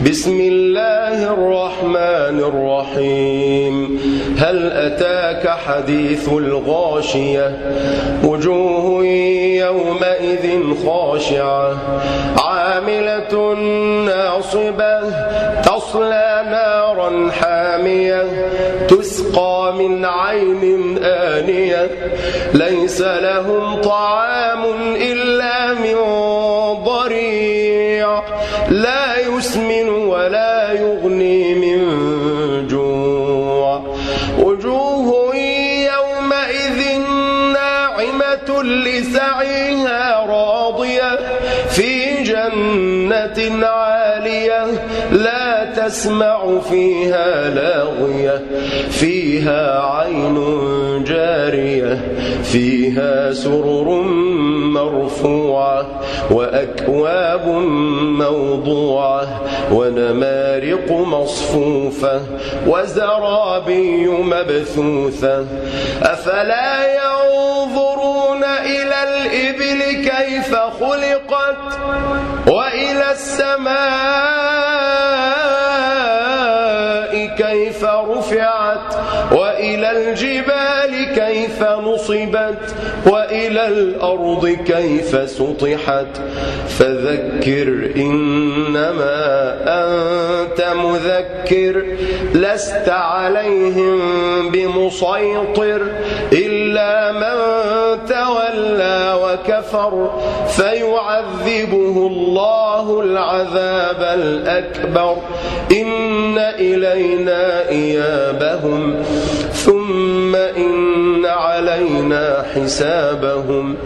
بسم الله الرحمن الرحيم هل أتاك حديث الغاشية وجوه يومئذ خاشعة عاملة ناصبة تصلى نارا حامية تسقى من عين آنية ليس لهم طعام إلا من ضريع لا يسمن ولا يغني من جوع وجوه يومئذ ناعمة لسعيها راضية في جنة عالية لا تسمع فيها لاغية فيها عين جارية فيها سرر مرفوعة وأكواب موضوعة ونمارق مصفوفة وزرابي مبثوثة أفلا ينظرون إلى الإبل كيف خلقت وإلى السماء كيف رفعت وإلى الجبال كيف نصبت وإلى الأرض كيف سطحت فذكر إنما أنت مذكر لست عليهم بمسيطر إلا من تولى وكفر فيعذبه الله العذاب الأكبر إن إلينا إيابهم ثم إن علينا حسابهم